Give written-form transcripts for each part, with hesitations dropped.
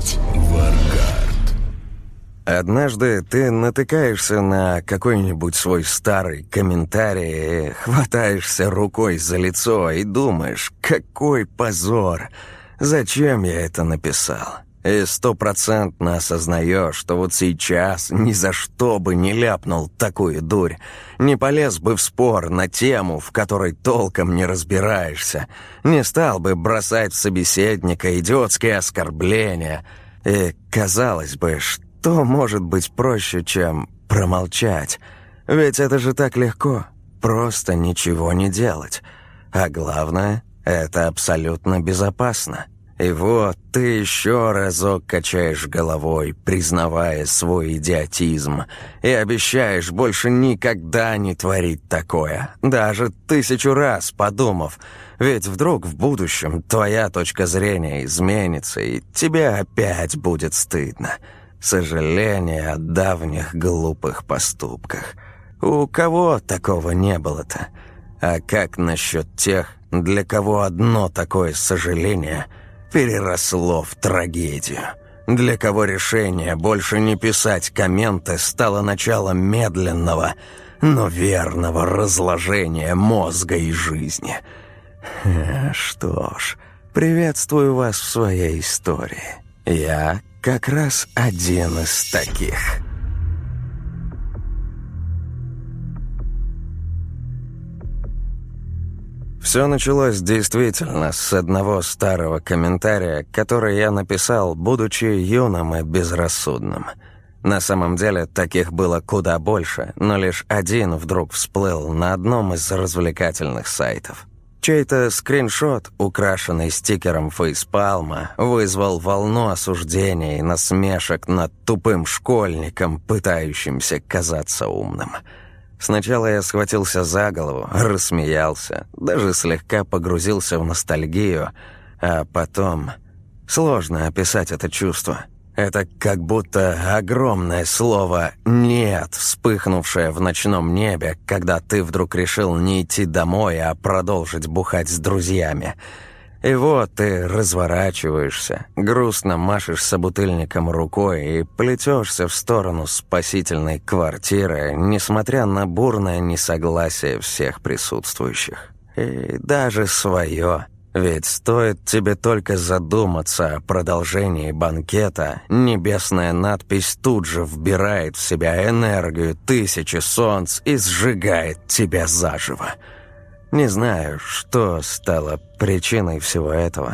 Сеть Варгард. Однажды ты натыкаешься на какой-нибудь свой старый комментарий и хватаешься рукой за лицо и думаешь, какой позор, зачем я это написал? И 100% осознаешь, что вот сейчас ни за что бы не ляпнул такую дурь, не полез бы в спор на тему, в которой толком не разбираешься, не стал бы бросать в собеседника идиотские оскорбления. И, казалось бы, что может быть проще, чем промолчать? Ведь это же так легко, просто ничего не делать. А главное, это абсолютно безопасно. И вот ты еще разок качаешь головой, признавая свой идиотизм, и обещаешь больше никогда не творить такое, даже 1000 раз подумав, ведь вдруг в будущем твоя точка зрения изменится, и тебе опять будет стыдно. Сожаление о давних глупых поступках. У кого такого не было-то? А как насчет тех, для кого одно такое сожаление переросло в трагедию? Для кого решение больше не писать комменты стало началом медленного, но верного разложения мозга и жизни? Что ж, приветствую вас в своей истории. Я как раз один из таких. Все началось действительно с одного старого комментария, который я написал, будучи юным и безрассудным. На самом деле таких было куда больше, но лишь один вдруг всплыл на одном из развлекательных сайтов. Чей-то скриншот, украшенный стикером фейспалма, вызвал волну осуждений и насмешек над тупым школьником, пытающимся казаться умным. Сначала я схватился за голову, рассмеялся, даже слегка погрузился в ностальгию, а потом... Сложно описать это чувство. Это как будто огромное слово «нет», вспыхнувшее в ночном небе, когда ты вдруг решил не идти домой, а продолжить бухать с друзьями. И вот ты разворачиваешься, грустно машешь собутыльником рукой и плетешься в сторону спасительной квартиры, несмотря на бурное несогласие всех присутствующих. И даже свое. Ведь стоит тебе только задуматься о продолжении банкета, небесная надпись тут же вбирает в себя энергию 1000 солнц и сжигает тебя заживо. Не знаю, что стало причиной всего этого.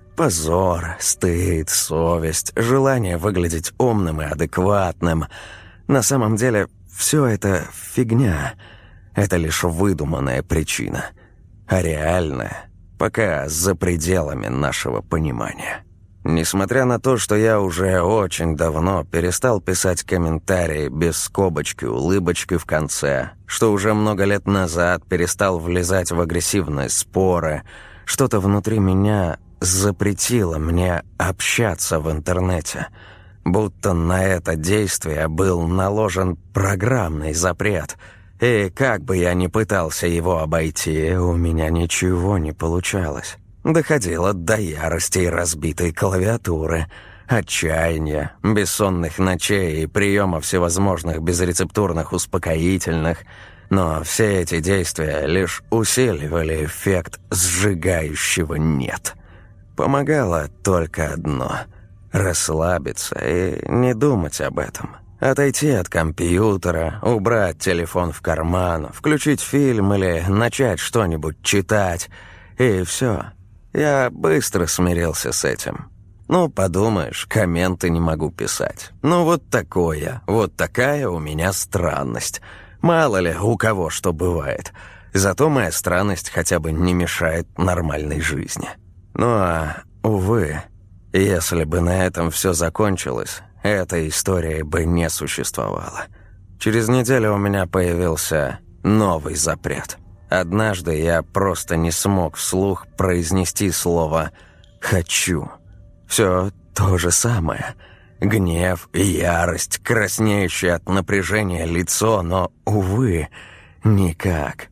Позор, стыд, совесть, желание выглядеть умным и адекватным. На самом деле, все это фигня. Это лишь выдуманная причина. А реальная пока за пределами нашего понимания. Несмотря на то, что я уже очень давно перестал писать комментарии без скобочки, улыбочки в конце, что уже много лет назад перестал влезать в агрессивные споры, что-то внутри меня запретило мне общаться в интернете, будто на это действие был наложен программный запрет, и как бы я ни пытался его обойти, у меня ничего не получалось. Доходило до ярости и разбитой клавиатуры, отчаяния, бессонных ночей и приема всевозможных безрецептурных успокоительных, но все эти действия лишь усиливали эффект сжигающего «нет». Помогало только одно – расслабиться и не думать об этом. Отойти от компьютера, убрать телефон в карман, включить фильм или начать что-нибудь читать, и все. Я быстро смирился с этим. Ну, подумаешь, комменты не могу писать. Ну, вот такое, вот такая у меня странность. Мало ли, у кого что бывает. Зато моя странность хотя бы не мешает нормальной жизни. Ну, а, увы, если бы на этом все закончилось, этой истории бы не существовало. Через неделю у меня появился новый запрет. Однажды я просто не смог вслух произнести слово «хочу». Все то же самое. Гнев и ярость, краснеющее от напряжения лицо, но, увы, никак.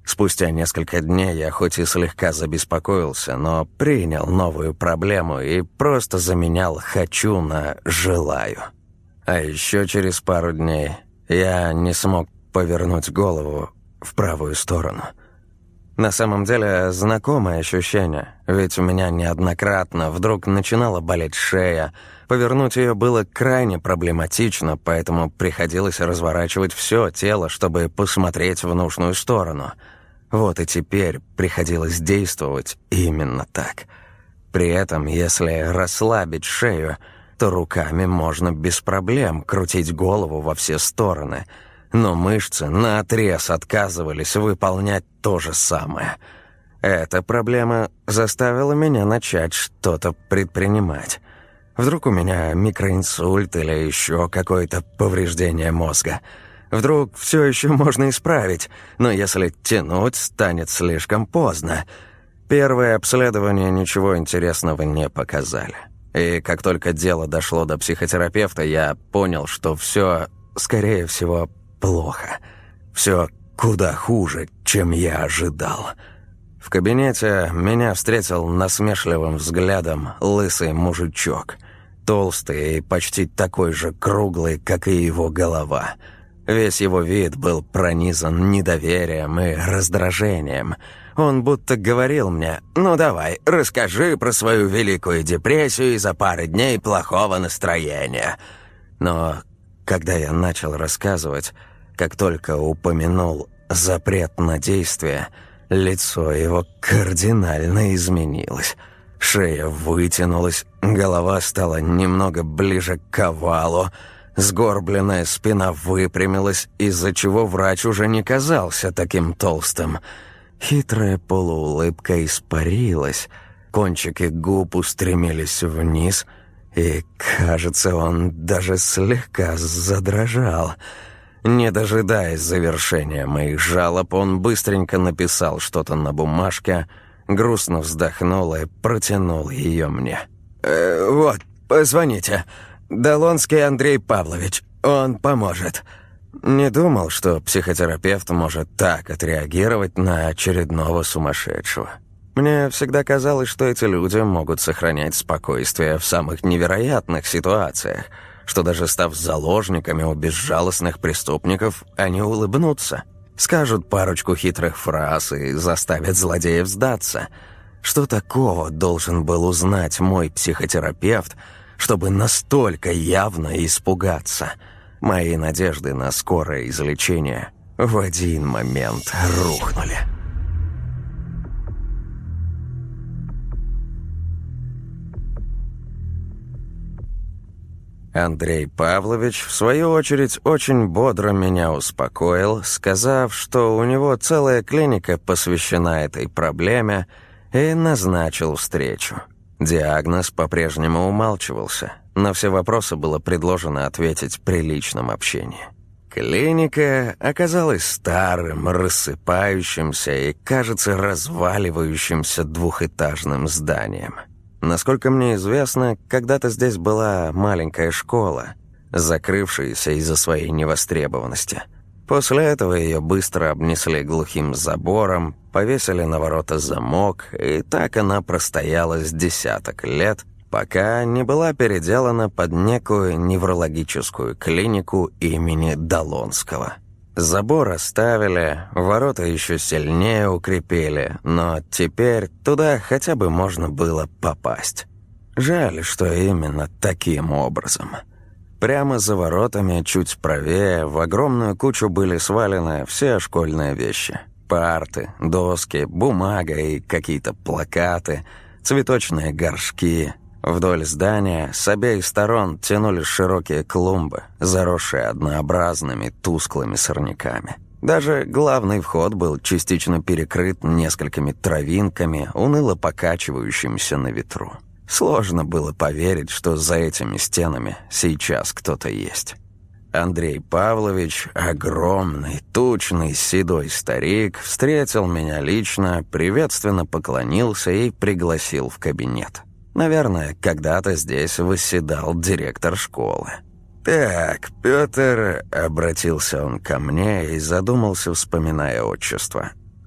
Спустя несколько дней я хоть и слегка забеспокоился, но принял новую проблему и просто заменял «хочу» на «желаю». А еще через пару дней я не смог повернуть голову в правую сторону. На самом деле знакомое ощущение, ведь у меня неоднократно вдруг начинала болеть шея. Повернуть ее было крайне проблематично, поэтому приходилось разворачивать все тело, чтобы посмотреть в нужную сторону. Вот и теперь приходилось действовать именно так. При этом, если расслабить шею, то руками можно без проблем крутить голову во все стороны, но мышцы наотрез отказывались выполнять то же самое. Эта проблема заставила меня начать что-то предпринимать. Вдруг у меня микроинсульт или еще какое-то повреждение мозга. Вдруг все еще можно исправить, но если тянуть, станет слишком поздно. Первые обследования ничего интересного не показали. И как только дело дошло до психотерапевта, я понял, что все, скорее всего, плохо. Все куда хуже, чем я ожидал. В кабинете меня встретил насмешливым взглядом лысый мужичок. Толстый и почти такой же круглый, как и его голова. Весь его вид был пронизан недоверием и раздражением. Он будто говорил мне: «Ну давай, расскажи про свою Великую депрессию из-за пары дней плохого настроения». Но когда я начал рассказывать, как только упомянул запрет на действие, лицо его кардинально изменилось. Шея вытянулась, голова стала немного ближе к овалу, сгорбленная спина выпрямилась, из-за чего врач уже не казался таким толстым. Хитрая полуулыбка испарилась, кончики губ устремились вниз, и, кажется, он даже слегка задрожал. Не дожидаясь завершения моих жалоб, он быстренько написал что-то на бумажке, грустно вздохнул и протянул ее мне. «Вот, позвоните. Долонский Андрей Павлович. Он поможет». Не думал, что психотерапевт может так отреагировать на очередного сумасшедшего. Мне всегда казалось, что эти люди могут сохранять спокойствие в самых невероятных ситуациях, что даже став заложниками у безжалостных преступников, они улыбнутся, скажут парочку хитрых фраз и заставят злодеев сдаться. Что такого должен был узнать мой психотерапевт, чтобы настолько явно испугаться? Мои надежды на скорое излечение в один момент рухнули. Андрей Павлович, в свою очередь, очень бодро меня успокоил, сказав, что у него целая клиника посвящена этой проблеме, и назначил встречу. Диагноз по-прежнему умалчивался. На все вопросы было предложено ответить при личном общении. Клиника оказалась старым, рассыпающимся и, кажется, разваливающимся двухэтажным зданием. Насколько мне известно, когда-то здесь была маленькая школа, закрывшаяся из-за своей невостребованности. После этого ее быстро обнесли глухим забором, повесили на ворота замок, и так она простояла с десяток лет, пока не была переделана под некую неврологическую клинику имени Долонского. Забор оставили, ворота еще сильнее укрепили, но теперь туда хотя бы можно было попасть. Жаль, что именно таким образом. Прямо за воротами, чуть правее, в огромную кучу были свалены все школьные вещи. Парты, доски, бумага и какие-то плакаты, цветочные горшки. Вдоль здания с обеих сторон тянулись широкие клумбы, заросшие однообразными тусклыми сорняками. Даже главный вход был частично перекрыт несколькими травинками, уныло покачивающимися на ветру. Сложно было поверить, что за этими стенами сейчас кто-то есть. Андрей Павлович, огромный, тучный, седой старик, встретил меня лично, приветственно поклонился и пригласил в кабинет. Наверное, когда-то здесь восседал директор школы. «Так, Пётр», — обратился он ко мне и задумался, вспоминая отчество.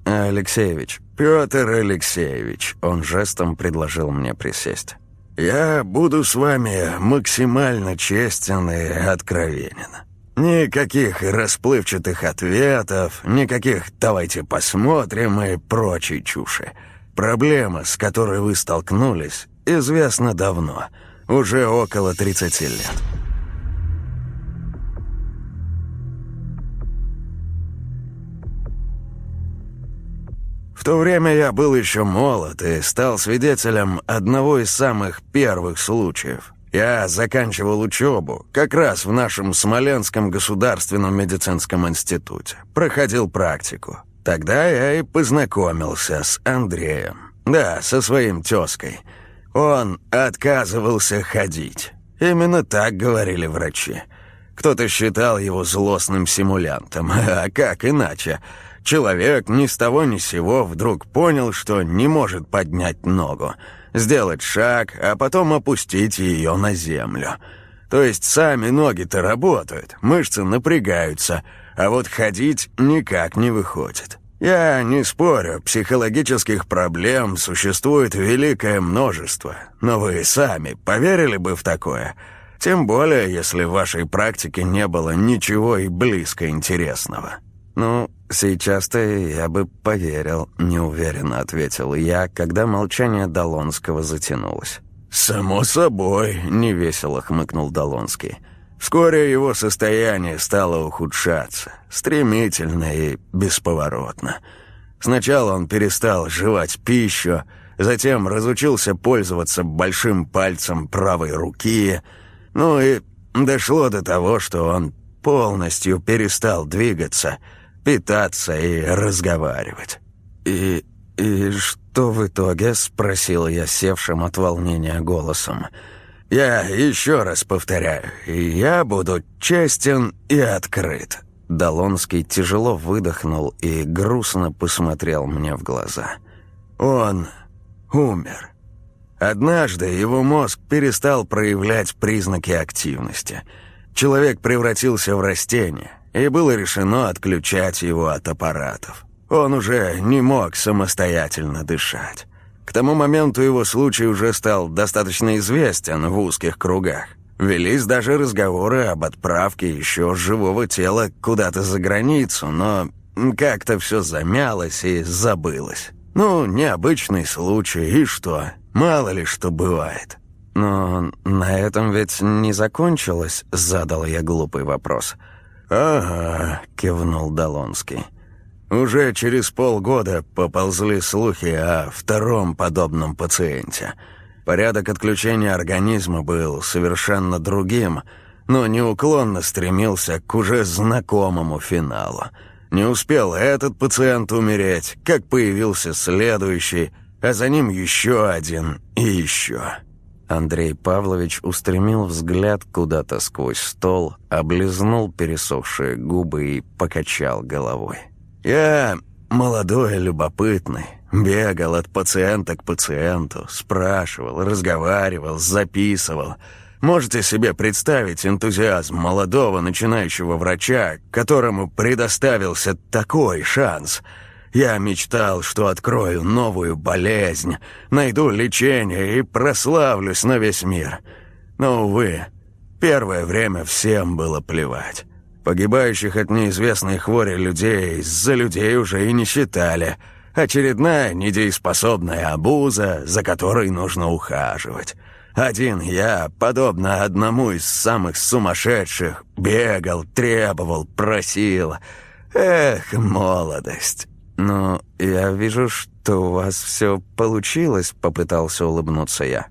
Алексеевич». «Петр Алексеевич», — он жестом предложил мне присесть. «Я буду с вами максимально честен и откровенен. Никаких расплывчатых ответов, никаких «давайте посмотрим» и прочей чуши. Проблема, с которой вы столкнулись, известна давно, уже около 30 лет». В то время я был еще молод и стал свидетелем одного из самых первых случаев. Я заканчивал учебу как раз в нашем Смоленском государственном медицинском институте. Проходил практику. Тогда я и познакомился с Андреем. Да, со своим тезкой. Он отказывался ходить. Именно так говорили врачи. Кто-то считал его злостным симулянтом. А как иначе? Человек ни с того ни с сего вдруг понял, что не может поднять ногу, сделать шаг, а потом опустить ее на землю. То есть сами ноги-то работают, мышцы напрягаются, а вот ходить никак не выходит. Я не спорю, психологических проблем существует великое множество, но вы сами поверили бы в такое? Тем более, если в вашей практике не было ничего и близко интересного. «Ну, сейчас-то я бы поверил», — неуверенно ответил я, когда молчание Долонского затянулось. «Само собой», — невесело хмыкнул Долонский. «Вскоре его состояние стало ухудшаться, стремительно и бесповоротно. Сначала он перестал жевать пищу, затем разучился пользоваться большим пальцем правой руки, ну и дошло до того, что он полностью перестал двигаться, питаться и разговаривать». «И что в итоге?» — спросил я севшим от волнения голосом. «Я еще раз повторяю, я буду честен и открыт». Долонский тяжело выдохнул и грустно посмотрел мне в глаза. «Он умер. Однажды его мозг перестал проявлять признаки активности. Человек превратился в растение, и было решено отключать его от аппаратов. Он уже не мог самостоятельно дышать. К тому моменту его случай уже стал достаточно известен в узких кругах. Велись даже разговоры об отправке еще живого тела куда-то за границу, но как-то все замялось и забылось. Ну, необычный случай, и что? Мало ли что бывает». «Но на этом ведь не закончилось?» — задал я глупый вопрос. «Ага», — кивнул Долонский. «Уже через полгода поползли слухи о втором подобном пациенте. Порядок отключения организма был совершенно другим, но неуклонно стремился к уже знакомому финалу. Не успел этот пациент умереть, как появился следующий, а за ним еще один и еще». Андрей Павлович устремил взгляд куда-то сквозь стол, облизнул пересохшие губы и покачал головой. «Я молодой и любопытный, бегал от пациента к пациенту, спрашивал, разговаривал, записывал. Можете себе представить энтузиазм молодого начинающего врача, которому предоставился такой шанс? Я мечтал, что открою новую болезнь, найду лечение и прославлюсь на весь мир. Но, увы, первое время всем было плевать. Погибающих от неизвестной хвори людей за людей уже и не считали. Очередная недееспособная обуза, за которой нужно ухаживать. Один я, подобно одному из самых сумасшедших, бегал, требовал, просил. Эх, молодость!» «Ну, я вижу, что у вас все получилось», — попытался улыбнуться я.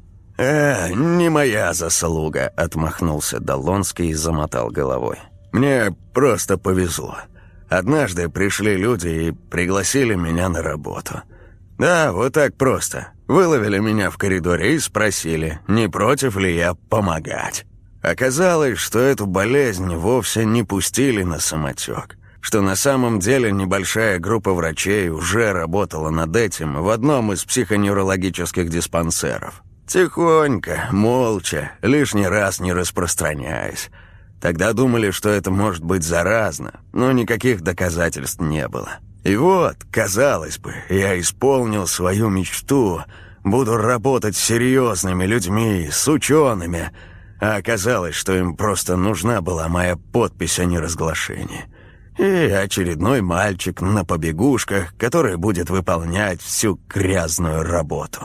Не моя заслуга», — отмахнулся Долонский и замотал головой. «Мне просто повезло. Однажды пришли люди и пригласили меня на работу. Да, вот так просто. Выловили меня в коридоре и спросили, не против ли я помогать. Оказалось, что эту болезнь вовсе не пустили на самотек, что на самом деле небольшая группа врачей уже работала над этим в одном из психоневрологических диспансеров. Тихонько, молча, лишний раз не распространяясь. Тогда думали, что это может быть заразно, но никаких доказательств не было. И вот, казалось бы, я исполнил свою мечту, буду работать с серьезными людьми, с учеными, а оказалось, что им просто нужна была моя подпись о неразглашении. И очередной мальчик на побегушках, который будет выполнять всю грязную работу.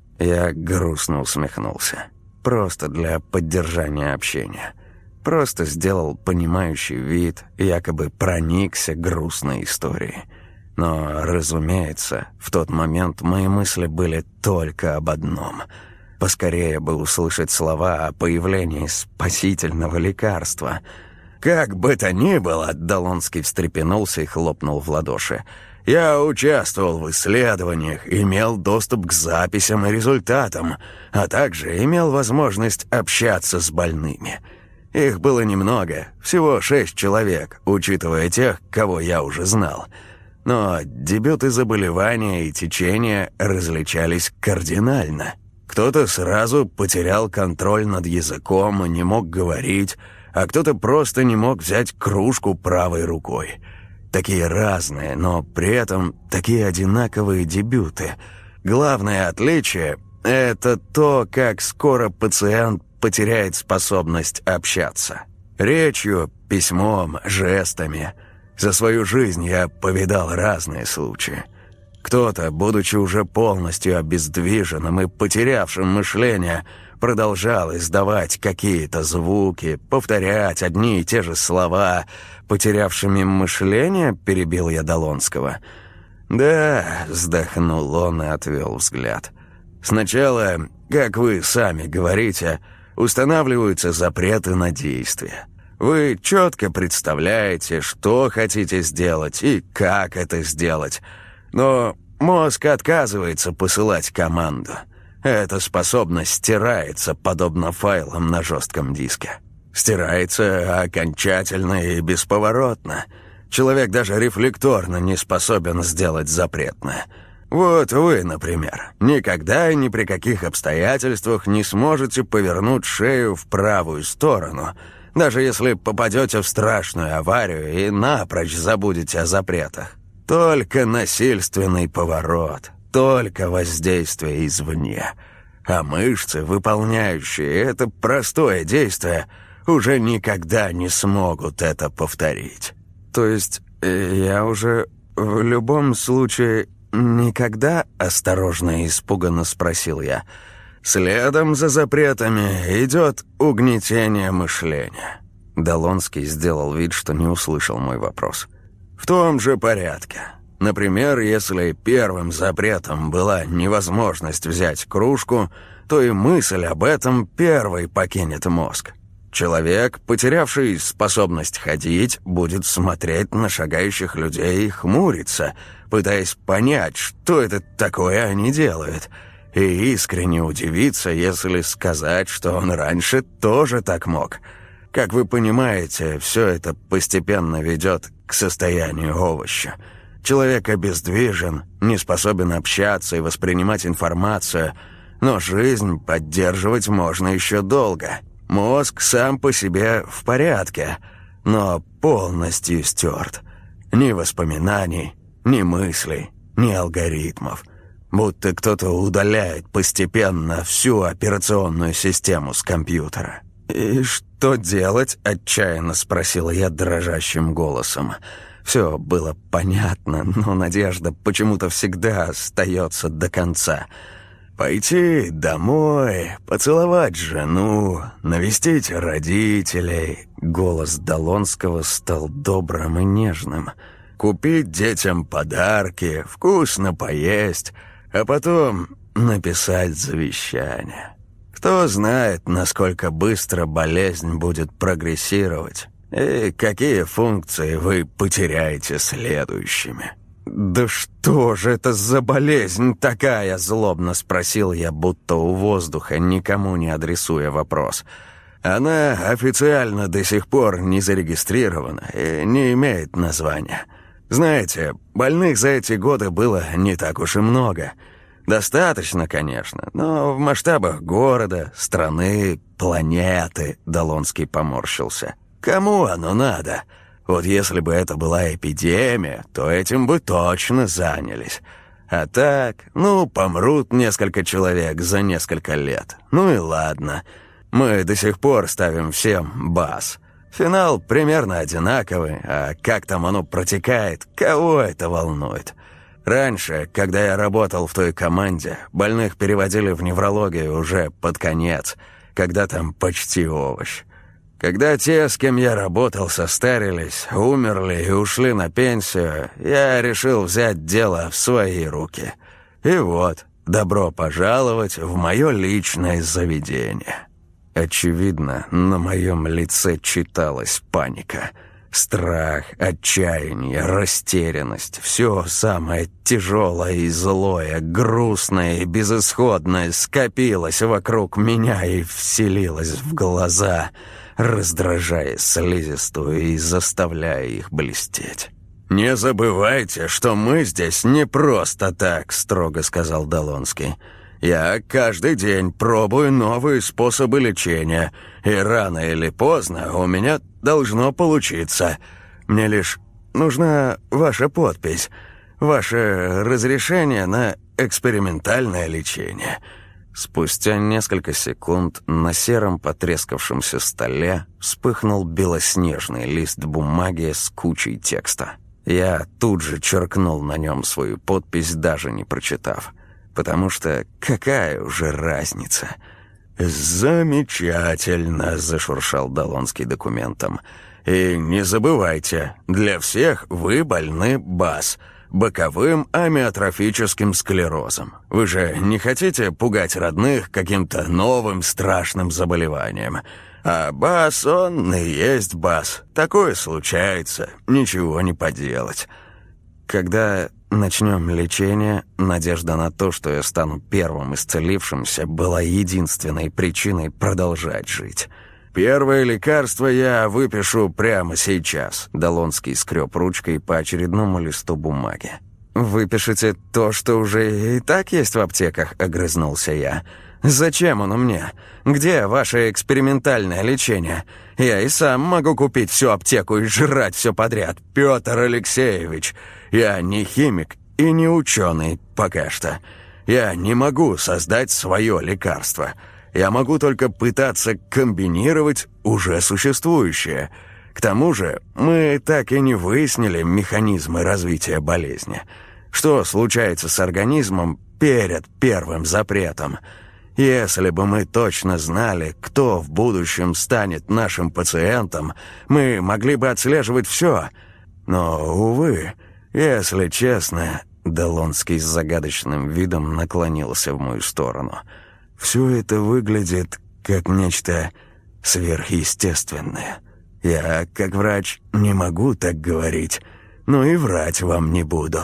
Я грустно усмехнулся. Просто для поддержания общения. Просто сделал понимающий вид, якобы проникся грустной историей. Но, разумеется, в тот момент мои мысли были только об одном. Поскорее бы услышать слова о появлении спасительного лекарства. «Как бы то ни было», — Долонский встрепенулся и хлопнул в ладоши, «я участвовал в исследованиях, имел доступ к записям и результатам, а также имел возможность общаться с больными. Их было немного, всего 6 человек, учитывая тех, кого я уже знал. Но дебюты заболевания и течения различались кардинально. Кто-то сразу потерял контроль над языком и не мог говорить, а кто-то просто не мог взять кружку правой рукой. Такие разные, но при этом такие одинаковые дебюты. Главное отличие — это то, как скоро пациент потеряет способность общаться. Речью, письмом, жестами. За свою жизнь я повидал разные случаи. Кто-то, будучи уже полностью обездвиженным и потерявшим мышление, продолжал издавать какие-то звуки, повторять одни и те же слова. «Потерявшими мышление?» — перебил я Долонского. «Да», — вздохнул он и отвел взгляд. «Сначала, как вы сами говорите, устанавливаются запреты на действие. Вы четко представляете, что хотите сделать и как это сделать. Но мозг отказывается посылать команду. Эта способность стирается, подобно файлам на жестком диске. Стирается окончательно и бесповоротно. Человек даже рефлекторно не способен сделать запретное. Вот вы, например, никогда и ни при каких обстоятельствах не сможете повернуть шею в правую сторону, даже если попадете в страшную аварию и напрочь забудете о запретах. Только насильственный поворот, только воздействие извне. А мышцы, выполняющие это простое действие, уже никогда не смогут это повторить. То есть я уже в любом случае никогда, осторожно и испуганно спросил я. Следом за запретами идет угнетение мышления. Долонский сделал вид, что не услышал мой вопрос. В том же порядке. Например, если первым запретом была невозможность взять кружку, то и мысль об этом первой покинет мозг. Человек, потерявший способность ходить, будет смотреть на шагающих людей и хмуриться, пытаясь понять, что это такое они делают, и искренне удивиться, если сказать, что он раньше тоже так мог. Как вы понимаете, все это постепенно ведет к состоянию овоща. Человек обездвижен, не способен общаться и воспринимать информацию, но жизнь поддерживать можно еще долго. Мозг сам по себе в порядке, но полностью стерт. Ни воспоминаний, ни мыслей, ни алгоритмов. Будто кто-то удаляет постепенно всю операционную систему с компьютера. «И что делать?» — отчаянно спросил я дрожащим голосом. Все было понятно, но надежда почему-то всегда остается до конца. Пойти домой, поцеловать жену, навестить родителей. Голос Долонского стал добрым и нежным. Купить детям подарки, вкусно поесть, а потом написать завещание. Кто знает, насколько быстро болезнь будет прогрессировать и какие функции вы потеряете следующими. «Да что же это за болезнь такая?» — злобно спросил я, будто у воздуха, никому не адресуя вопрос. «Она официально до сих пор не зарегистрирована и не имеет названия. Знаете, больных за эти годы было не так уж и много. Достаточно, конечно, но в масштабах города, страны, планеты», — Долонский поморщился. «Кому оно надо? Вот если бы это была эпидемия, то этим бы точно занялись. А так, помрут несколько человек за несколько лет. Ну и ладно. Мы до сих пор ставим всем БАС. Финал примерно одинаковый, а как там оно протекает, кого это волнует? Раньше, когда я работал в той команде, больных переводили в неврологию уже под конец, когда там почти овощ. Когда те, с кем я работал, состарились, умерли и ушли на пенсию, я решил взять дело в свои руки. И вот, добро пожаловать в мое личное заведение. Очевидно, на моем лице читалась паника. Страх, отчаяние, растерянность. Все самое тяжелое и злое, грустное и безысходное скопилось вокруг меня и вселилось в глаза, раздражая слизистую и заставляя их блестеть. «Не забывайте, что мы здесь не просто так», — строго сказал Долонский. «Я каждый день пробую новые способы лечения, и рано или поздно у меня должно получиться. Мне лишь нужна ваша подпись, ваше разрешение на экспериментальное лечение». Спустя несколько секунд на сером потрескавшемся столе вспыхнул белоснежный лист бумаги с кучей текста. Я тут же черкнул на нем свою подпись, даже не прочитав. Потому что какая уже разница? «Замечательно», — зашуршал Долонский документом. «И не забывайте, для всех вы больны БАС, боковым амиотрофическим склерозом. Вы же не хотите пугать родных каким-то новым страшным заболеванием? А БАС, он и есть БАС. Такое случается, ничего не поделать». Когда начнем лечение, надежда на то, что я стану первым исцелившимся, была единственной причиной продолжать жить. «Первое лекарство я выпишу прямо сейчас», — Долонский скреб ручкой по очередному листу бумаги. «Выпишите то, что уже и так есть в аптеках», — огрызнулся я. «Зачем оно мне? Где ваше экспериментальное лечение? Я и сам могу купить всю аптеку и жрать все подряд. Петр Алексеевич, я не химик и не ученый пока что. Я не могу создать свое лекарство. Я могу только пытаться комбинировать уже существующее. К тому же мы так и не выяснили механизмы развития болезни. Что случается с организмом перед первым запретом? Если бы мы точно знали, кто в будущем станет нашим пациентом, мы могли бы отслеживать все. Но, увы, если честно...» Долонский с загадочным видом наклонился в мою сторону. «Все это выглядит как нечто сверхъестественное. Я, как врач, не могу так говорить, но и врать вам не буду.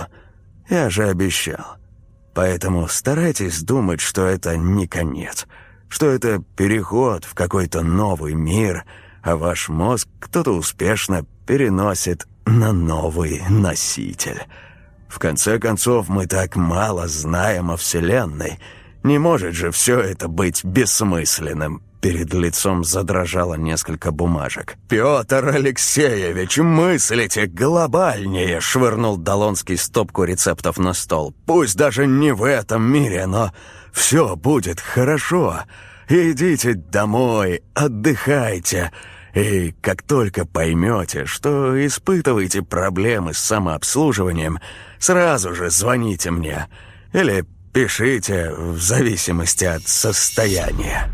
Я же обещал. Поэтому старайтесь думать, что это не конец, что это переход в какой-то новый мир, а ваш мозг кто-то успешно переносит на новый носитель. В конце концов, мы так мало знаем о Вселенной. Не может же все это быть бессмысленным». Перед лицом задрожало несколько бумажек. «Петр Алексеевич, мыслите глобальнее!» — швырнул Долонский стопку рецептов на стол. «Пусть даже не в этом мире, но все будет хорошо. Идите домой, отдыхайте. И как только поймете, что испытываете проблемы с самообслуживанием, сразу же звоните мне или пишите в зависимости от состояния».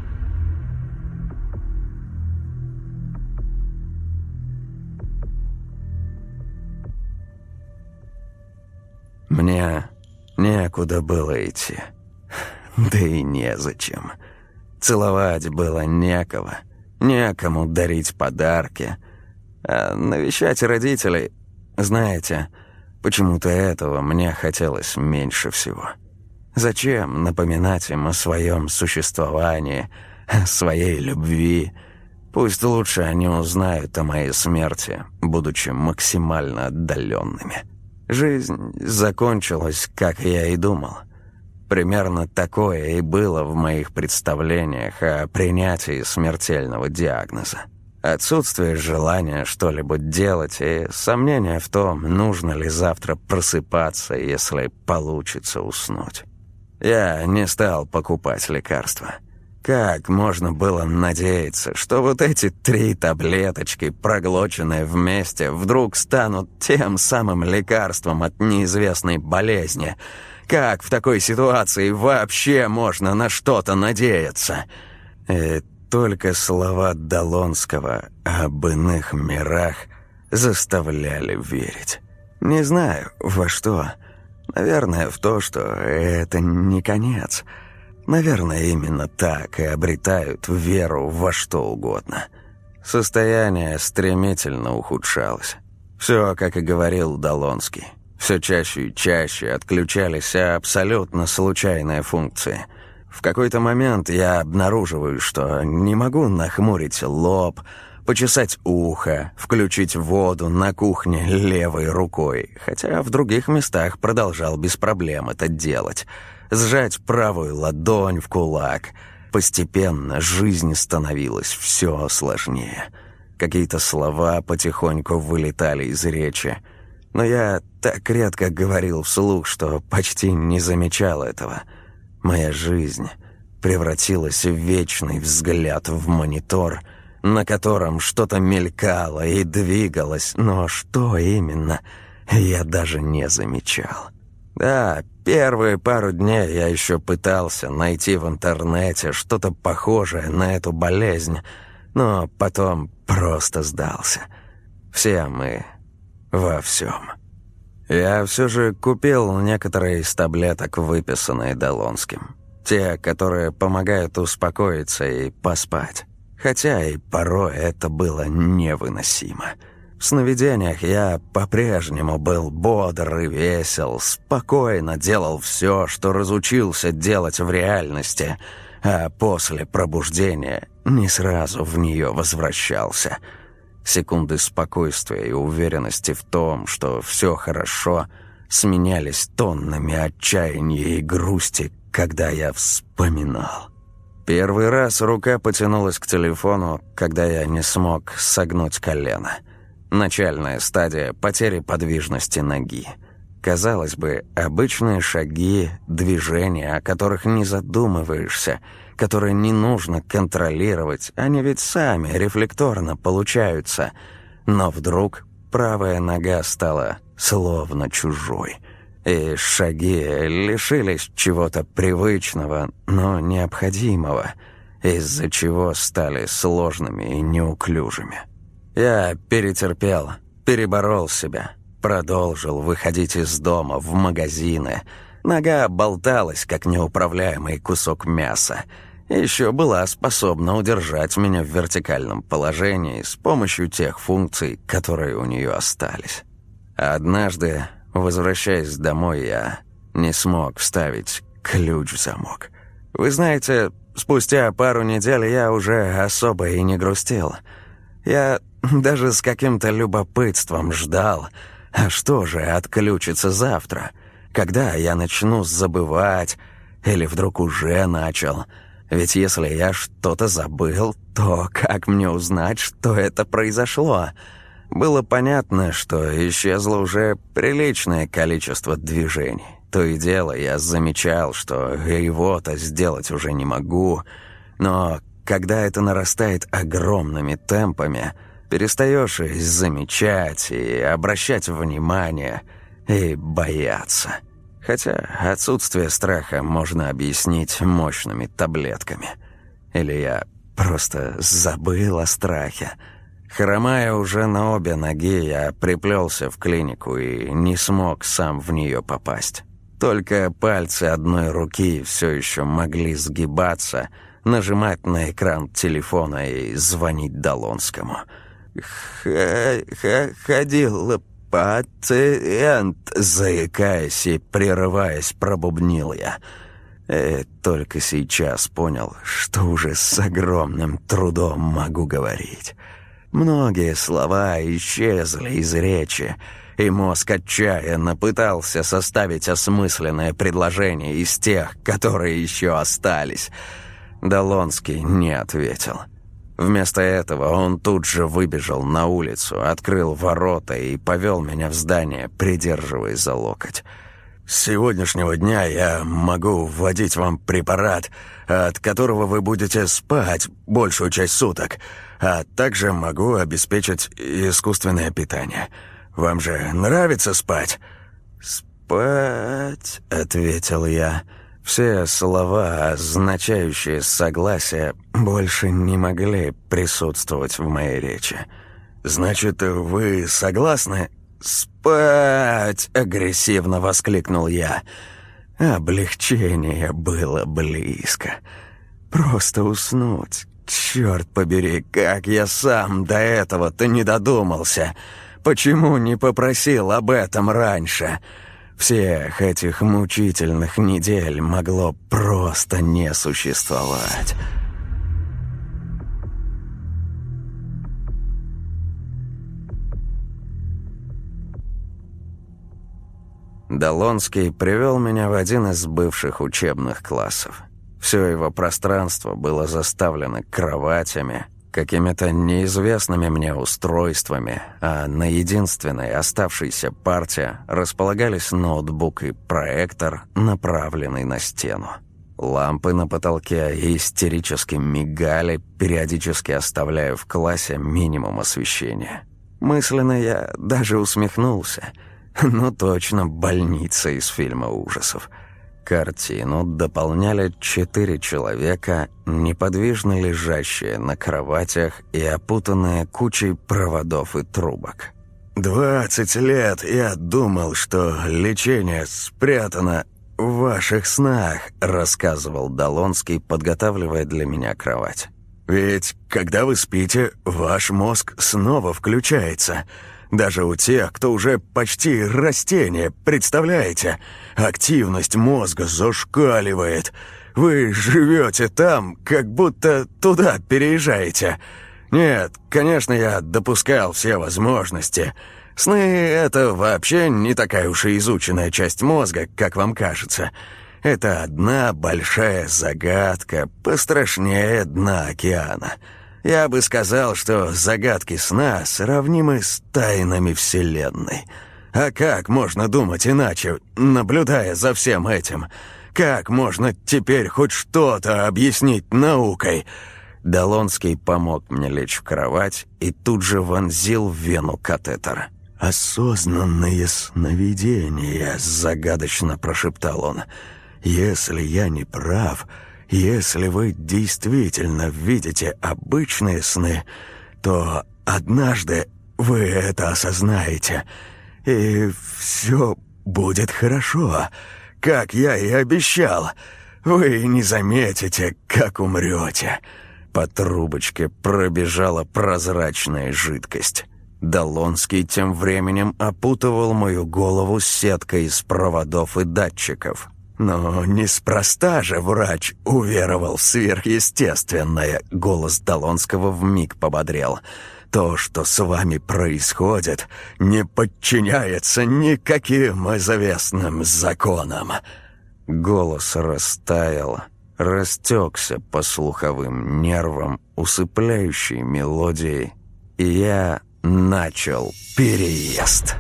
Мне некуда было идти. Да и незачем. Целовать было некого. Некому дарить подарки. А навещать родителей... Знаете, почему-то этого мне хотелось меньше всего. Зачем напоминать им о своем существовании, о своей любви? Пусть лучше они узнают о моей смерти, будучи максимально отдаленными. Жизнь закончилась, как я и думал. Примерно такое и было в моих представлениях о принятии смертельного диагноза. Отсутствие желания что-либо делать и сомнения в том, нужно ли завтра просыпаться, если получится уснуть. Я не стал покупать лекарства. Как можно было надеяться, что вот эти 3 таблеточки, проглоченные вместе, вдруг станут тем самым лекарством от неизвестной болезни? Как в такой ситуации вообще можно на что-то надеяться? И только слова Долонского об иных мирах заставляли верить. Не знаю, во что. Наверное, в то, что это не конец. Наверное, именно так и обретают веру во что угодно. Состояние стремительно ухудшалось. Все, как и говорил Долонский. Все чаще и чаще отключались абсолютно случайные функции. В какой-то момент я обнаруживаю, что не могу нахмурить лоб, почесать ухо, включить воду на кухне левой рукой, хотя в других местах продолжал без проблем это делать. Сжать правую ладонь в кулак. Постепенно жизнь становилась все сложнее. Какие-то слова потихоньку вылетали из речи. Но я так редко говорил вслух, что почти не замечал этого. Моя жизнь превратилась в вечный взгляд в монитор, на котором что-то мелькало и двигалось, но что именно, я даже не замечал. Да, первые пару дней я еще пытался найти в интернете что-то похожее на эту болезнь, но потом просто сдался. Все мы во всем. Я все же купил некоторые из таблеток, выписанные Долонским. Те, которые помогают успокоиться и поспать. Хотя и порой это было невыносимо. В сновидениях я по-прежнему был бодр и весел, спокойно делал все, что разучился делать в реальности, а после пробуждения не сразу в нее возвращался. Секунды спокойствия и уверенности в том, что все хорошо, сменялись тоннами отчаяния и грусти, когда я вспоминал. Первый раз рука потянулась к телефону, когда я не смог согнуть колено. Начальная стадия потери подвижности ноги. Казалось бы, обычные шаги, движения, о которых не задумываешься, которые не нужно контролировать, они ведь сами рефлекторно получаются. Но вдруг правая нога стала словно чужой. И шаги лишились чего-то привычного, но необходимого, из-за чего стали сложными и неуклюжими. Я перетерпел, переборол себя, продолжил выходить из дома в магазины. Нога болталась, как неуправляемый кусок мяса. Еще была способна удержать меня в вертикальном положении с помощью тех функций, которые у нее остались. А однажды, возвращаясь домой, я не смог вставить ключ в замок. Вы знаете, спустя пару недель я уже особо и не грустил. Я даже с каким-то любопытством ждал, а что же отключится завтра, когда я начну забывать или вдруг уже начал. Ведь если я что-то забыл, то как мне узнать, что это произошло? Было понятно, что исчезло уже приличное количество движений. То и дело я замечал, что его-то сделать уже не могу. Но когда это нарастает огромными темпами, перестаешь и замечать, и обращать внимание, и бояться. Хотя отсутствие страха можно объяснить мощными таблетками. Или я просто забыл о страхе. Хромая уже на обе ноги, я приплелся в клинику и не смог сам в нее попасть. Только пальцы одной руки все еще могли сгибаться, нажимать на экран телефона и звонить Долонскому. «Ходил пациент», заикаясь и прерываясь, пробубнил я. И только сейчас понял, что уже с огромным трудом могу говорить. Многие слова исчезли из речи, и мозг отчаянно пытался составить осмысленное предложение из тех, которые еще остались. Долонский не ответил. Вместо этого он тут же выбежал на улицу, открыл ворота и повел меня в здание, придерживая за локоть. «С сегодняшнего дня я могу вводить вам препарат, от которого вы будете спать большую часть суток, а также могу обеспечить искусственное питание. Вам же нравится спать?» «Спать», — ответил я. Все слова, означающие согласие, больше не могли присутствовать в моей речи. «Значит, вы согласны?» «Спать!» — агрессивно воскликнул я. Облегчение было близко. Просто уснуть. Черт побери, как я сам до этого-то не додумался. Почему не попросил об этом раньше? Всех этих мучительных недель могло просто не существовать. Долонский привел меня в один из бывших учебных классов. Все его пространство было заставлено кроватями, какими-то неизвестными мне устройствами, а на единственной оставшейся парте располагались ноутбук и проектор, направленный на стену. Лампы на потолке истерически мигали, периодически оставляя в классе минимум освещения. Мысленно я даже усмехнулся. Ну точно, больница из фильма ужасов. Картину дополняли 4 человека, неподвижно лежащие на кроватях и опутанные кучей проводов и трубок. 20 лет я думал, что лечение спрятано в ваших снах», — рассказывал Долонский, подготавливая для меня кровать. «Ведь когда вы спите, ваш мозг снова включается. Даже у тех, кто уже почти растение, представляете? Активность мозга зашкаливает. Вы живете там, как будто туда переезжаете. Нет, конечно, я допускал все возможности. Сны — это вообще не такая уж и изученная часть мозга, как вам кажется. Это одна большая загадка, пострашнее дна океана. Я бы сказал, что загадки сна сравнимы с тайнами Вселенной. А как можно думать иначе, наблюдая за всем этим? Как можно теперь хоть что-то объяснить наукой?» Долонский помог мне лечь в кровать и тут же вонзил в вену катетер. «Осознанные сновидения», — загадочно прошептал он. «Если я не прав, если вы действительно видите обычные сны, то однажды вы это осознаете, и все будет хорошо, как я и обещал. Вы не заметите, как умрете». По трубочке пробежала прозрачная жидкость. Долонский тем временем опутывал мою голову сеткой из проводов и датчиков. «Но неспроста же врач уверовал в сверхъестественное», — голос Долонского вмиг пободрел. «То, что с вами происходит, не подчиняется никаким известным законам». Голос растаял, растекся по слуховым нервам, усыпляющей мелодией, и я начал переезд.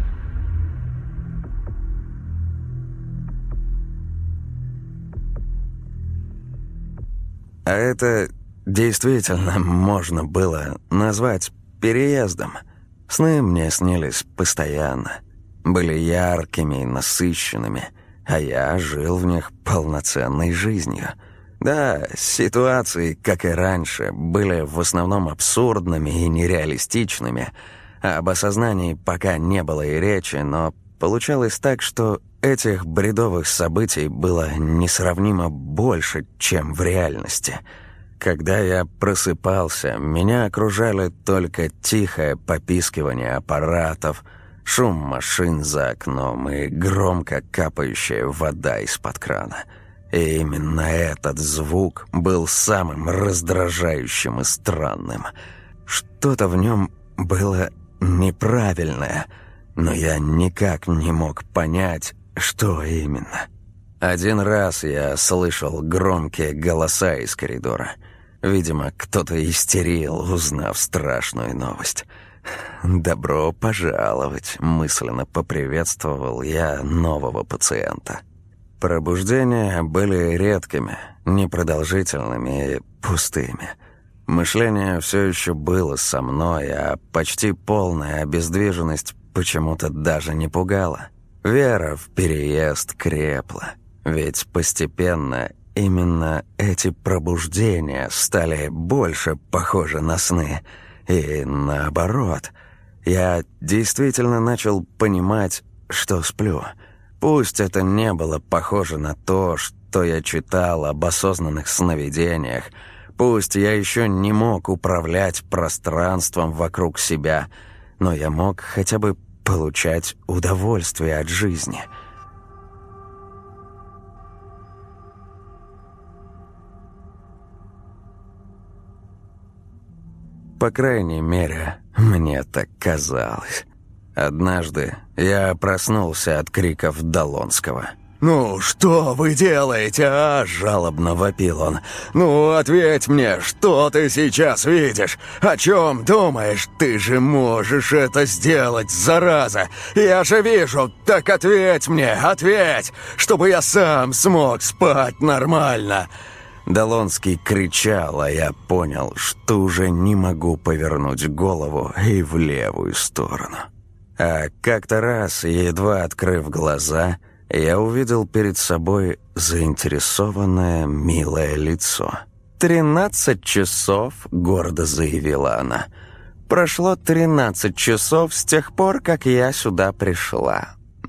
А это действительно можно было назвать переездом. Сны мне снились постоянно, были яркими и насыщенными, а я жил в них полноценной жизнью. Да, ситуации, как и раньше, были в основном абсурдными и нереалистичными. Об осознании пока не было и речи, но получалось так, что этих бредовых событий было несравнимо больше, чем в реальности. Когда я просыпался, меня окружали только тихое попискивание аппаратов, шум машин за окном и громко капающая вода из-под крана. И именно этот звук был самым раздражающим и странным. Что-то в нем было неправильное, но я никак не мог понять, что именно. Один раз я слышал громкие голоса из коридора. Видимо, кто-то истерил, узнав страшную новость. «Добро пожаловать», — мысленно поприветствовал я нового пациента. Пробуждения были редкими, непродолжительными и пустыми. Мышление все еще было со мной, а почти полная обездвиженность почему-то даже не пугала. Вера в переезд крепла, ведь постепенно именно эти пробуждения стали больше похожи на сны. И наоборот, я действительно начал понимать, что сплю. Пусть это не было похоже на то, что я читал об осознанных сновидениях, пусть я еще не мог управлять пространством вокруг себя, но я мог хотя бы получать удовольствие от жизни. По крайней мере, мне так казалось. Однажды я проснулся от криков Долонского. «Ну, что вы делаете, а?» — жалобно вопил он. «Ну, ответь мне, что ты сейчас видишь? О чем думаешь? Ты же можешь это сделать, зараза! Я же вижу! Так ответь мне, ответь! Чтобы я сам смог спать нормально!» Долонский кричал, а я понял, что уже не могу повернуть голову и в левую сторону. А как-то раз, едва открыв глаза, я увидел перед собой заинтересованное, милое лицо. 13 часов», — гордо заявила она. «Прошло 13 часов с тех пор, как я сюда пришла».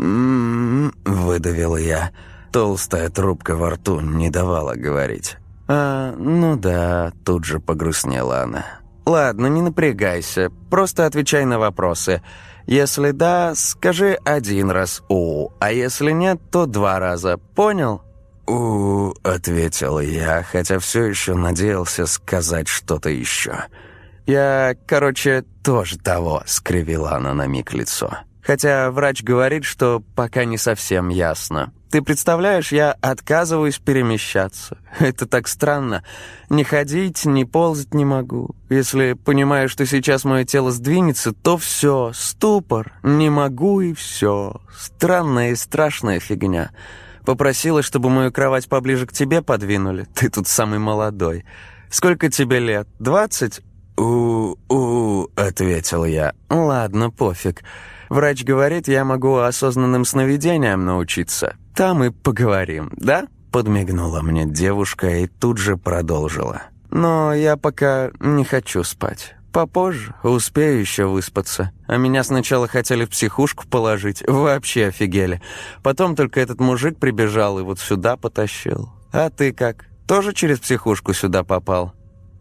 Выдавил я. Толстая трубка во рту не давала говорить. «Ну да», — тут же погрустнела она. «Ладно, не напрягайся, просто отвечай на вопросы. Если да, скажи 1 раз «у», а если нет, то 2 раза. Понял?» «У», — ответил я, хотя все еще надеялся сказать что-то еще. «Я, тоже того», — скривила она на миг лицо. «Хотя врач говорит, что пока не совсем ясно. Ты представляешь, я отказываюсь перемещаться. Это так странно. Ни ходить, ни ползать не могу. Если понимаю, что сейчас мое тело сдвинется, то все, ступор. Не могу и все. Странная и страшная фигня. Попросила, чтобы мою кровать поближе к тебе подвинули. Ты тут самый молодой. Сколько тебе лет? 20?» «У-у», — ответил я. «Ладно, пофиг. Врач говорит, я могу осознанным сновидениям научиться. Там и поговорим, да?» Подмигнула мне девушка и тут же продолжила. «Но я пока не хочу спать. Попозже, успею еще выспаться. А меня сначала хотели в психушку положить. Вообще офигели. Потом только этот мужик прибежал и вот сюда потащил. А ты как? Тоже через психушку сюда попал?»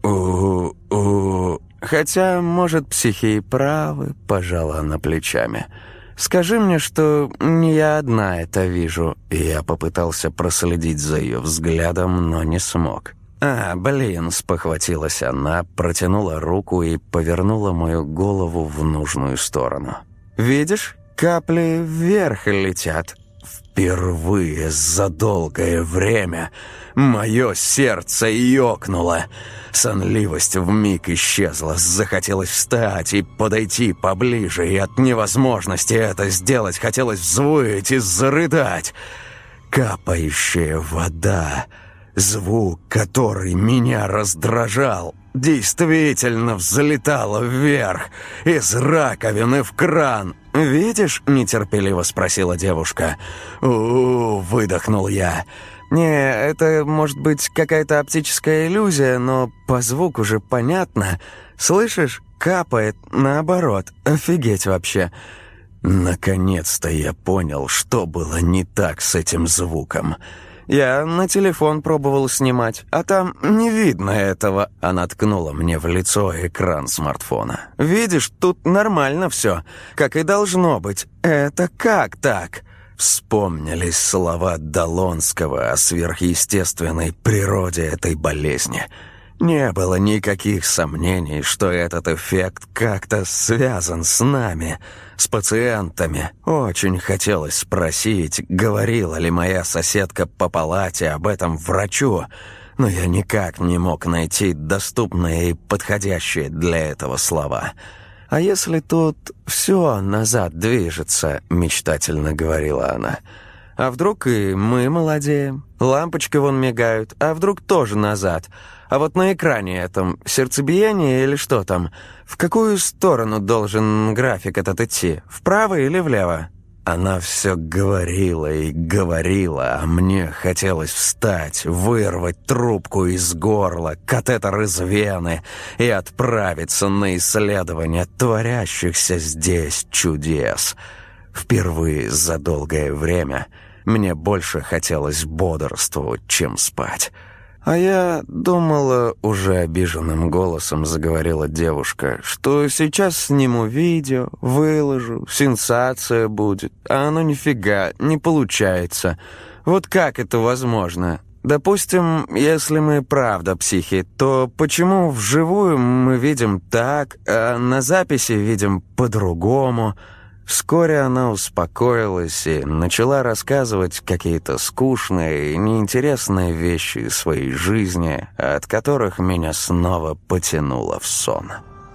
«У-у-у». «Хотя, может, психи и правы», — пожала она плечами. «Скажи мне, что не я одна это вижу». Я попытался проследить за ее взглядом, но не смог. Спохватилась она, протянула руку и повернула мою голову в нужную сторону. «Видишь, капли вверх летят». Впервые за долгое время мое сердце ёкнуло. Сонливость вмиг исчезла, захотелось встать и подойти поближе, и от невозможности это сделать хотелось взвыть и зарыдать. Капающая вода, звук, который меня раздражал, действительно взлетала вверх, из раковины в кран. «Видишь?» — нетерпеливо спросила девушка. «У-у-у», выдохнул я. «Не, это может быть какая-то оптическая иллюзия, но по звуку же понятно. Слышишь? Капает, наоборот. Офигеть вообще». Наконец-то я понял, что было не так с этим звуком. «Я на телефон пробовал снимать, а там не видно этого». Она ткнула мне в лицо экран смартфона. «Видишь, тут нормально все, как и должно быть. Это как так?» Вспомнились слова Долонского о сверхъестественной природе этой болезни. Не было никаких сомнений, что этот эффект как-то связан с нами, с пациентами. Очень хотелось спросить, говорила ли моя соседка по палате об этом врачу, но я никак не мог найти доступные и подходящие для этого слова. «А если тут все назад движется?» — мечтательно говорила она. «А вдруг и мы молодеем? Лампочки вон мигают, а вдруг тоже назад? А вот на экране этом сердцебиение или что там? В какую сторону должен график этот идти? Вправо или влево?» Она все говорила и говорила, а мне хотелось встать, вырвать трубку из горла, катетер из вены и отправиться на исследование творящихся здесь чудес. Впервые за долгое время мне больше хотелось бодрствовать, чем спать. «А я думала», — уже обиженным голосом заговорила девушка, «что сейчас сниму видео, выложу, сенсация будет, а оно нифига не получается. Вот как это возможно? Допустим, если мы правда психи, то почему вживую мы видим так, а на записи видим по-другому?» Вскоре она успокоилась и начала рассказывать какие-то скучные и неинтересные вещи из своей жизни, от которых меня снова потянуло в сон.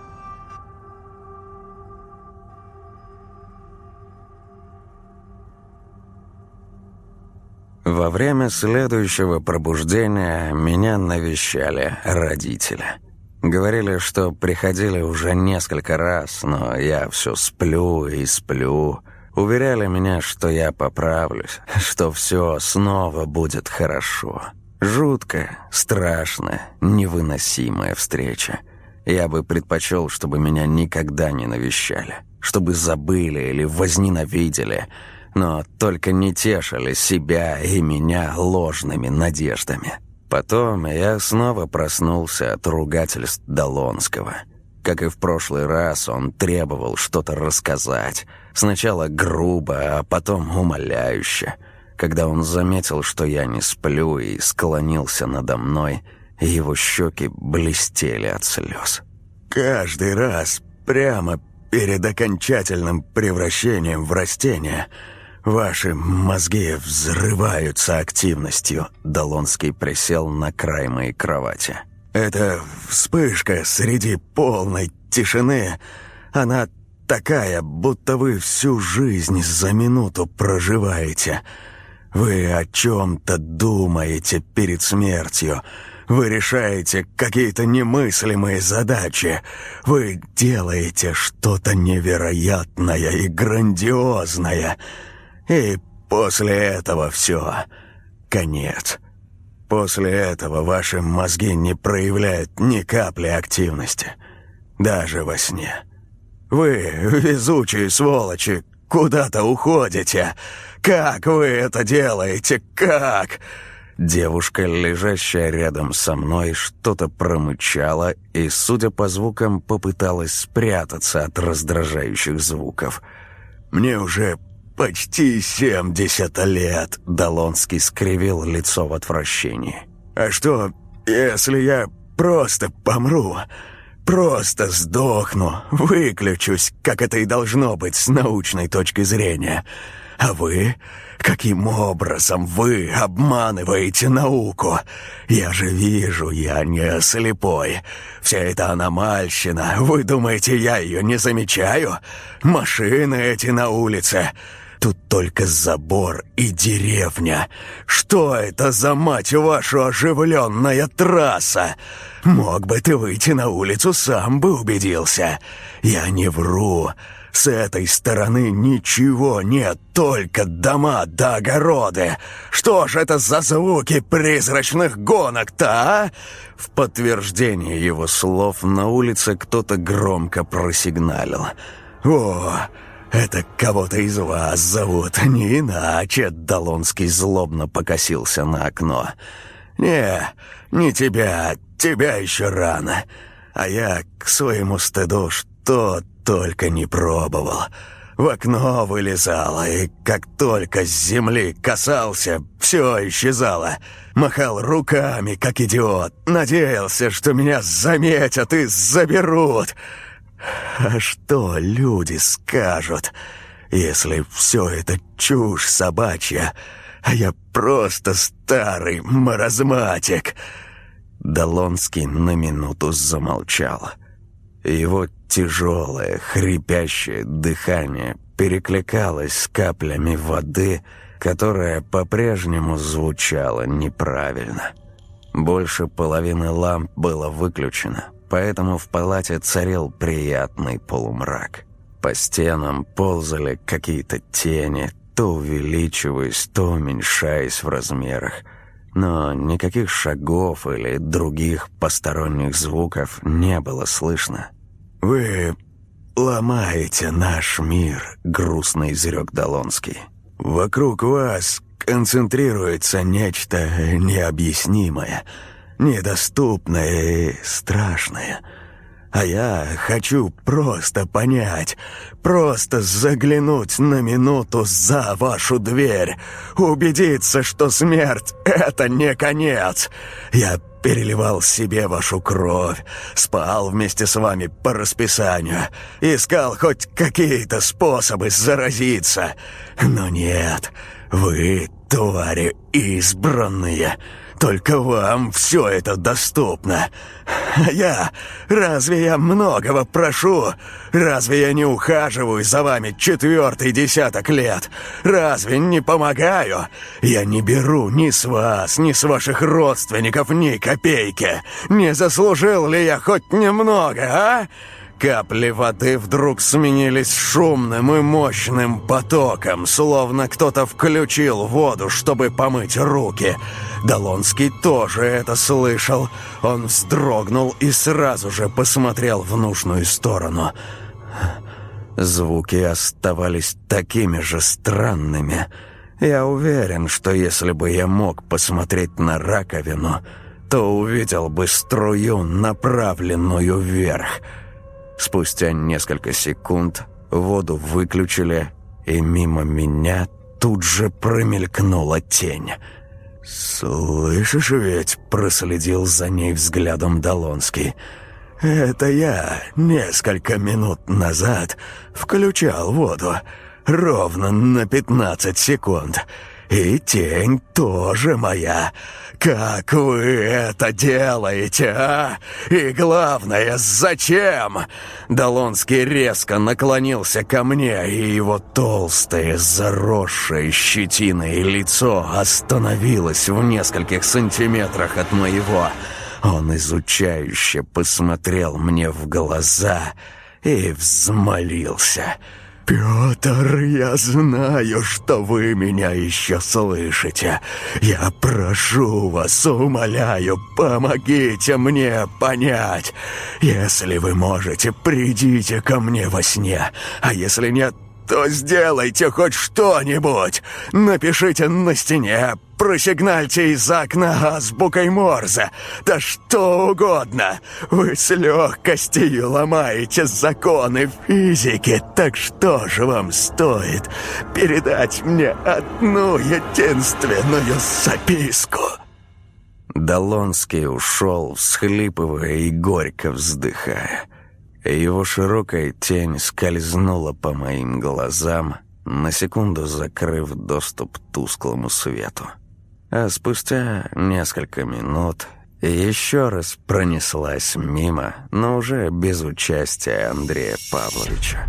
Во время следующего пробуждения меня навещали родители. Говорили, что приходили уже несколько раз, но я все сплю и сплю. Уверяли меня, что я поправлюсь, что все снова будет хорошо. Жуткая, страшная, невыносимая встреча. Я бы предпочел, чтобы меня никогда не навещали, чтобы забыли или возненавидели, но только не тешили себя и меня ложными надеждами. Потом я снова проснулся от ругательств Долонского. Как и в прошлый раз, он требовал что-то рассказать. Сначала грубо, а потом умоляюще. Когда он заметил, что я не сплю, и склонился надо мной, его щеки блестели от слез. «Каждый раз, прямо перед окончательным превращением в растение, ваши мозги взрываются активностью». Долонский присел на край моей кровати. «Эта вспышка среди полной тишины, она такая, будто вы всю жизнь за минуту проживаете. Вы о чем-то думаете перед смертью. Вы решаете какие-то немыслимые задачи. Вы делаете что-то невероятное и грандиозное. И после этого все. Конец. После этого ваши мозги не проявляют ни капли активности. Даже во сне. Вы, везучие сволочи, куда-то уходите. Как вы это делаете? Как?» Девушка, лежащая рядом со мной, что-то промычала и, судя по звукам, попыталась спрятаться от раздражающих звуков. «Мне уже почти 70 лет», — Долонский скривил лицо в отвращении. «А что, если я просто помру? Просто сдохну, выключусь, как это и должно быть с научной точки зрения. А вы? Каким образом вы обманываете науку? Я же вижу, я не слепой. Вся эта аномальщина, вы думаете, я ее не замечаю? Машины эти на улице. Тут только забор и деревня. Что это за, мать вашу, оживленная трасса? Мог бы ты выйти на улицу, сам бы убедился. Я не вру. С этой стороны ничего нет, только дома да огороды. Что ж это за звуки призрачных гонок-то, а?» В подтверждение его слов на улице кто-то громко просигналил. «О, это кого-то из вас зовут, не иначе», — Долонский злобно покосился на окно. Не тебя, тебя еще рано. А я к своему стыду что только не пробовал. В окно вылезало, и как только с земли касался, все исчезало. Махал руками, как идиот. Надеялся, что меня заметят и заберут. А что люди скажут, если все это чушь собачья, а я просто старый маразматик? Долонский на минуту замолчал. Его тяжелое, хрипящее дыхание перекликалось с каплями воды, которая по-прежнему звучала неправильно. Больше половины ламп было выключено, поэтому в палате царил приятный полумрак. По стенам ползали какие-то тени, то увеличиваясь, то уменьшаясь в размерах. Но никаких шагов или других посторонних звуков не было слышно. «Вы ломаете наш мир», — грустно изрек Долонский. «Вокруг вас концентрируется нечто необъяснимое, недоступное и страшное. А я хочу просто понять, просто заглянуть на минуту за вашу дверь, убедиться, что смерть — это не конец. Я переливал себе вашу кровь, спал вместе с вами по расписанию, искал хоть какие-то способы заразиться. Но нет, вы, твари избранные, только вам все это доступно. Разве я многого прошу? Разве я не ухаживаю за вами 4-й десяток лет? Разве не помогаю? Я не беру ни с вас, ни с ваших родственников ни копейки. Не заслужил ли я хоть немного, а?» Капли воды вдруг сменились шумным и мощным потоком, словно кто-то включил воду, чтобы помыть руки. Долонский тоже это слышал. Он вздрогнул и сразу же посмотрел в нужную сторону. Звуки оставались такими же странными. Я уверен, что если бы я мог посмотреть на раковину, то увидел бы струю, направленную вверх. Спустя несколько секунд воду выключили, и мимо меня тут же промелькнула тень. «Слышишь ведь?» — проследил за ней взглядом Долонский. «Это я несколько минут назад включал воду, ровно на 15 секунд. И тень тоже моя. Как вы это делаете, а? И главное, зачем?» Долонский резко наклонился ко мне, и его толстое, заросшее щетиной лицо остановилось в нескольких сантиметрах от моего. Он изучающе посмотрел мне в глаза и взмолился: «Петр, я знаю, что вы меня еще слышите. Я прошу вас, умоляю, помогите мне понять. Если вы можете, придите ко мне во сне, а если нет, то сделайте хоть что-нибудь. Напишите на стене, просигнальте из окна азбукой Морзе, да что угодно. Вы с легкостью ломаете законы физики, так что же вам стоит передать мне одну единственную записку?» Долонский ушел, всхлипывая и горько вздыхая. Его широкая тень скользнула по моим глазам, на секунду закрыв доступ к тусклому свету. А спустя несколько минут еще раз пронеслась мимо, но уже без участия Андрея Павловича.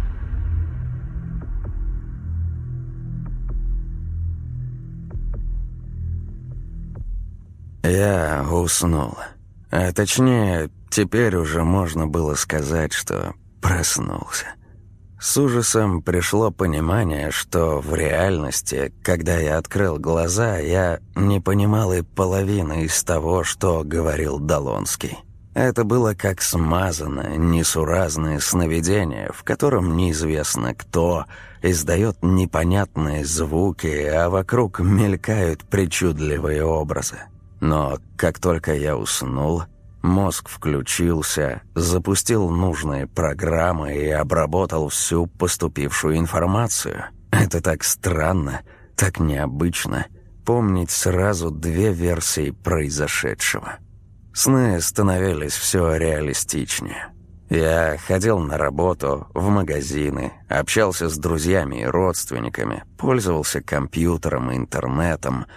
Я уснул. А точнее, теперь уже можно было сказать, что проснулся. С ужасом пришло понимание, что в реальности, когда я открыл глаза, я не понимал и половины из того, что говорил Долонский. Это было как смазанное, несуразное сновидение, в котором неизвестно кто издает непонятные звуки, а вокруг мелькают причудливые образы. Но как только я уснул, мозг включился, запустил нужные программы и обработал всю поступившую информацию. Это так странно, так необычно — помнить сразу две версии произошедшего. Сны становились все реалистичнее. Я ходил на работу, в магазины, общался с друзьями и родственниками, пользовался компьютером и интернетом.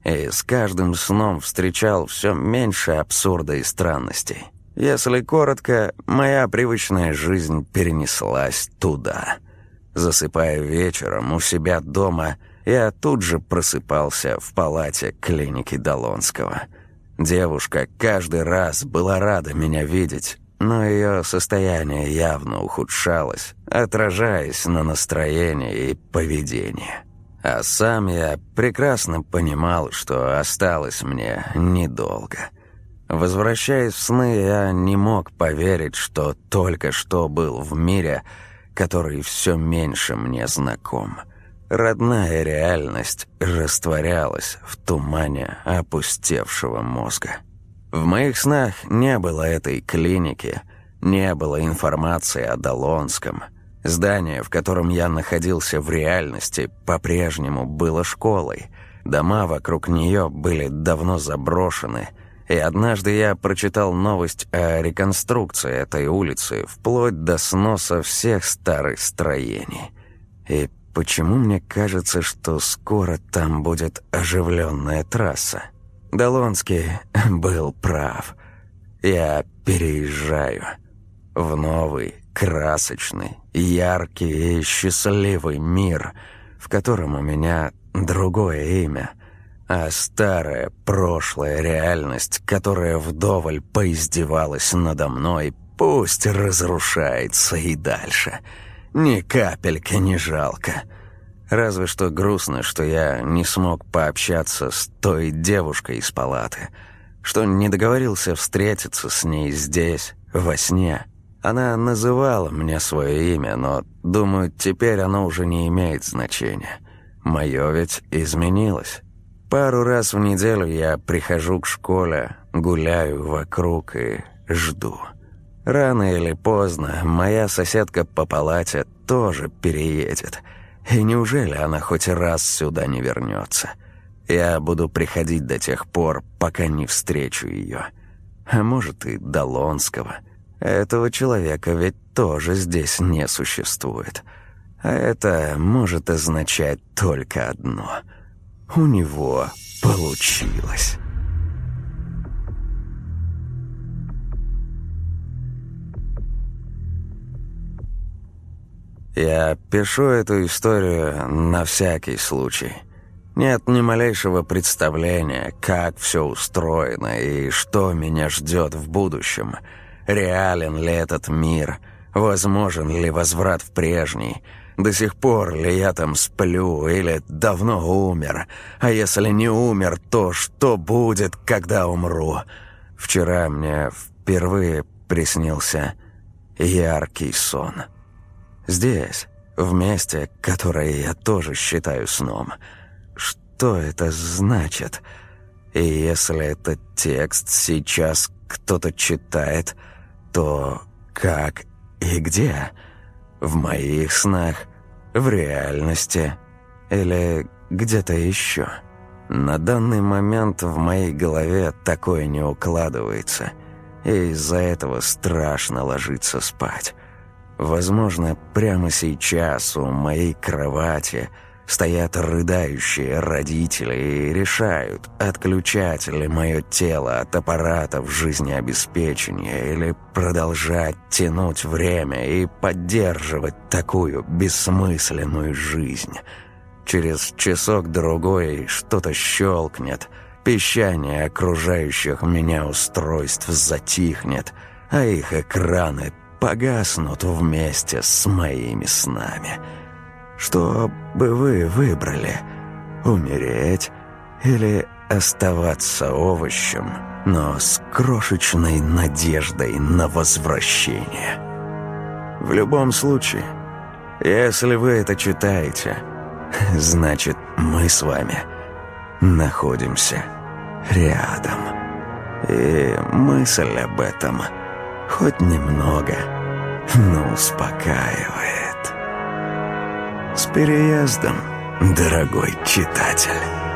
И с каждым сном встречал все меньше абсурда и странностей. Если коротко, моя привычная жизнь перенеслась туда. Засыпая вечером у себя дома, я тут же просыпался в палате клиники Долонского. Девушка каждый раз была рада меня видеть, но ее состояние явно ухудшалось, отражаясь на настроении и поведении. А сам я прекрасно понимал, что осталось мне недолго. Возвращаясь в сны, я не мог поверить, что только что был в мире, который все меньше мне знаком. Родная реальность растворялась в тумане опустевшего мозга. В моих снах не было этой клиники, не было информации о Долонском. Здание, в котором я находился в реальности, по-прежнему было школой. Дома вокруг нее были давно заброшены, и однажды я прочитал новость о реконструкции этой улицы вплоть до сноса всех старых строений. И почему мне кажется, что скоро там будет оживленная трасса? Долонский был прав. Я переезжаю в новый, красочный, яркий и счастливый мир, в котором у меня другое имя, а старая прошлая реальность, которая вдоволь поиздевалась надо мной, пусть разрушается и дальше. Ни капельки не жалко. Разве что грустно, что я не смог пообщаться с той девушкой из палаты, что не договорился встретиться с ней здесь, во сне. Она называла мне свое имя, но, думаю, теперь оно уже не имеет значения. Мое ведь изменилось. Пару раз в неделю я прихожу к школе, гуляю вокруг и жду. Рано или поздно моя соседка по палате тоже переедет. И неужели она хоть раз сюда не вернется? Я буду приходить до тех пор, пока не встречу ее. А может, и Долонского. Этого человека ведь тоже здесь не существует. А это может означать только одно. У него получилось. Я пишу эту историю на всякий случай. Нет ни малейшего представления, как все устроено и что меня ждет в будущем. Реален ли этот мир? Возможен ли возврат в прежний? До сих пор ли я там сплю или давно умер? А если не умер, то что будет, когда умру? Вчера мне впервые приснился яркий сон. Здесь, в месте, которое я тоже считаю сном. Что это значит? И если этот текст сейчас кто-то читает, то как и где? В моих снах, в реальности или где-то еще? На данный момент в моей голове такое не укладывается, и из-за этого страшно ложиться спать. Возможно, прямо сейчас у моей кровати стоят рыдающие родители и решают, отключать ли мое тело от аппаратов жизнеобеспечения или продолжать тянуть время и поддерживать такую бессмысленную жизнь. Через часок-другой что-то щелкнет, пищание окружающих меня устройств затихнет, а их экраны погаснут вместе с моими снами. Что бы вы выбрали? Умереть или оставаться овощем, но с крошечной надеждой на возвращение? В любом случае, если вы это читаете, значит, мы с вами находимся рядом. И мысль об этом хоть немного, но успокаивает. С переездом, дорогой читатель.